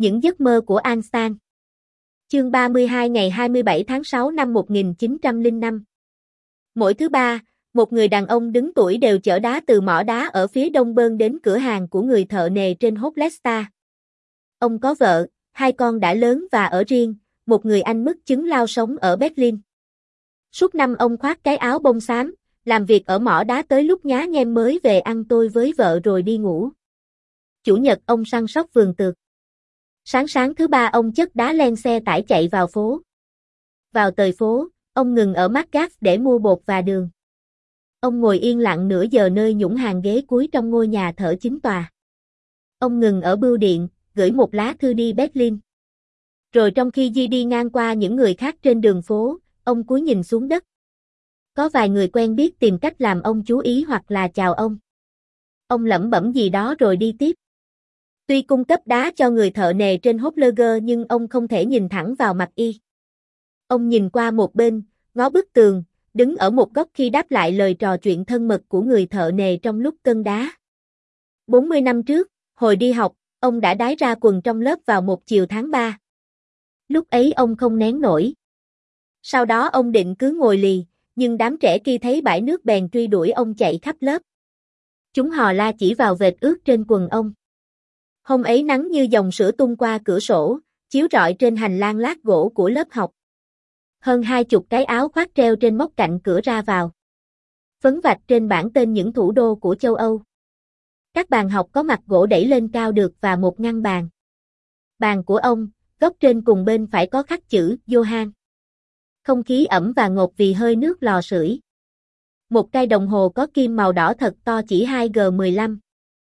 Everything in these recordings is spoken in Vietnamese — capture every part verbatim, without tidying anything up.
Những giấc mơ của Einstein. Chương ba mươi hai ngày hai mươi bảy tháng sáu năm một nghìn chín trăm lẻ năm. Mỗi thứ ba, một người đàn ông đứng tuổi đều chở đá từ mỏ đá ở phía đông Bern đến cửa hàng của người thợ nề trên Hochleista. Ông có vợ, hai con đã lớn và ở riêng, một người anh mất chứng lao sống ở Berlin. Suốt năm ông khoác cái áo bông xám, làm việc ở mỏ đá tới lúc nhá nhem mới về ăn tôi với vợ rồi đi ngủ. Chủ nhật ông săn sóc vườn tược. Sáng sáng thứ ba ông chất đá len xe tải chạy vào phố. Vào tời phố, ông ngừng ở Marktgatz để mua bột và đường. Ông ngồi yên lặng nửa giờ nơi nhũng hàng ghế cuối trong ngôi nhà thở chín tòa. Ông ngừng ở bưu điện, gửi một lá thư đi Berlin. Rồi trong khi Di đi ngang qua những người khác trên đường phố, ông cúi nhìn xuống đất. Có vài người quen biết tìm cách làm ông chú ý hoặc là chào ông. Ông lẩm bẩm gì đó rồi đi tiếp. Tuy cung cấp đá cho người thợ nề trên Hopflerger nhưng ông không thể nhìn thẳng vào mặt y. Ông nhìn qua một bên, ngó bức tường, đứng ở một góc khi đáp lại lời trò chuyện thân mật của người thợ nề trong lúc cân đá. bốn mươi năm trước, hồi đi học, ông đã đái ra quần trong lớp vào một chiều tháng ba. Lúc ấy ông không nén nổi. Sau đó ông định cứ ngồi lì, nhưng đám trẻ kia thấy bãi nước bèn truy đuổi ông chạy khắp lớp. Chúng hò la chỉ vào vệt ướt trên quần ông. Hôm ấy nắng như dòng sữa tung qua cửa sổ, chiếu rọi trên hành lang lát gỗ của lớp học. Hơn hai chục cái áo khoác treo trên móc cạnh cửa ra vào. Phấn vạch trên bảng tên những thủ đô của châu Âu. Các bàn học có mặt gỗ đẩy lên cao được và một ngăn bàn. Bàn của ông, góc trên cùng bên phải có khắc chữ Johann. Không khí ẩm và ngột vì hơi nước lò sưởi. Một cây đồng hồ có kim màu đỏ thật to chỉ hai giờ mười lăm.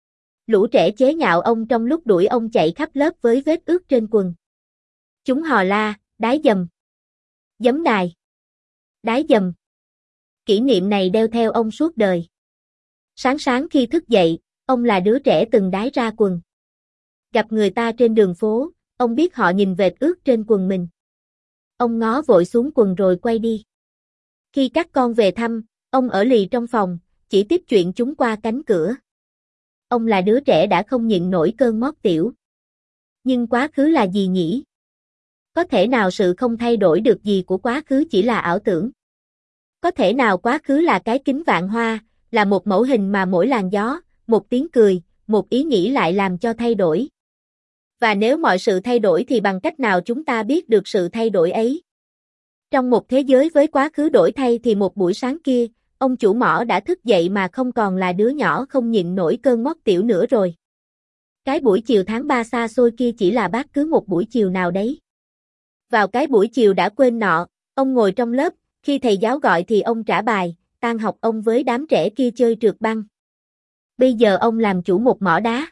Lũ trẻ chế nhạo ông trong lúc đuổi ông chạy khắp lớp với vết ướt trên quần. Chúng hò la, đái dầm. Giấm đài. Đái dầm. Kỷ niệm này đeo theo ông suốt đời. Sáng sáng khi thức dậy, ông là đứa trẻ từng đái ra quần. Gặp người ta trên đường phố, ông biết họ nhìn vệt ướt trên quần mình. Ông ngó vội xuống quần rồi quay đi. Khi các con về thăm, ông ở lì trong phòng, chỉ tiếp chuyện chúng qua cánh cửa. Ông là đứa trẻ đã không nhịn nổi cơn mót tiểu. Nhưng quá khứ là gì nhỉ? Có thể nào sự không thay đổi được gì của quá khứ chỉ là ảo tưởng? Có thể nào quá khứ là cái kính vạn hoa, là một mẫu hình mà mỗi làn gió, một tiếng cười, một ý nghĩ lại làm cho thay đổi? Và nếu mọi sự thay đổi thì bằng cách nào chúng ta biết được sự thay đổi ấy? Trong một thế giới với quá khứ đổi thay thì một buổi sáng kia, ông chủ mỏ đã thức dậy mà không còn là đứa nhỏ không nhịn nổi cơn mót tiểu nữa rồi. Cái buổi chiều tháng ba xa xôi kia chỉ là bất cứ một buổi chiều nào đấy. Vào cái buổi chiều đã quên nọ, ông ngồi trong lớp, khi thầy giáo gọi thì ông trả bài, tan học ông với đám trẻ kia chơi trượt băng. Bây giờ ông làm chủ một mỏ đá.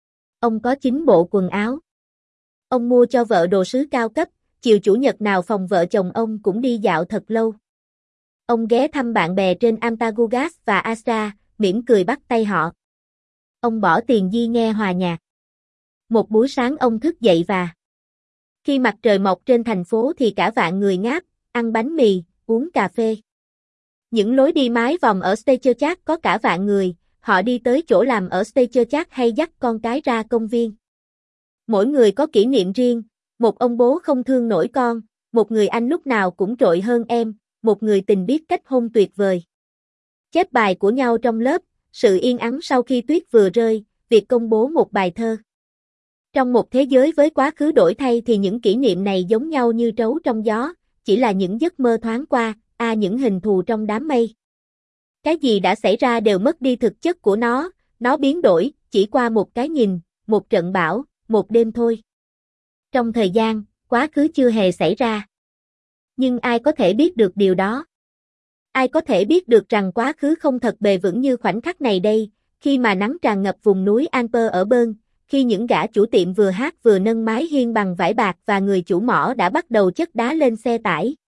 Ông có chín bộ quần áo. Ông mua cho vợ đồ sứ cao cấp, chiều chủ nhật nào phòng vợ chồng ông cũng đi dạo thật lâu. Ông ghé thăm bạn bè trên Amtagugas và Astra, mỉm cười bắt tay họ. Ông bỏ tiền di nghe hòa nhạc. Một buổi sáng ông thức dậy và khi mặt trời mọc trên thành phố thì cả vạn người ngáp, ăn bánh mì, uống cà phê. Những lối đi mái vòng ở Steicherchat có cả vạn người, họ đi tới chỗ làm ở Steicherchat hay dắt con cái ra công viên. Mỗi người có kỷ niệm riêng, một ông bố không thương nổi con, một người anh lúc nào cũng trội hơn em, một người tình biết cách hôn tuyệt vời. Chép bài của nhau trong lớp, sự yên ắng sau khi tuyết vừa rơi, việc công bố một bài thơ. Trong một thế giới với quá khứ đổi thay thì những kỷ niệm này giống nhau như trấu trong gió, chỉ là những giấc mơ thoáng qua, à những hình thù trong đám mây. Cái gì đã xảy ra đều mất đi thực chất của nó, nó biến đổi, chỉ qua một cái nhìn, một trận bão, một đêm thôi. Trong thời gian, quá khứ chưa hề xảy ra. Nhưng ai có thể biết được điều đó? Ai có thể biết được rằng quá khứ không thật bền vững như khoảnh khắc này đây, khi mà nắng tràn ngập vùng núi Alper ở Bern, khi những gã chủ tiệm vừa hát vừa nâng mái hiên bằng vải bạc và người chủ mỏ đã bắt đầu chất đá lên xe tải.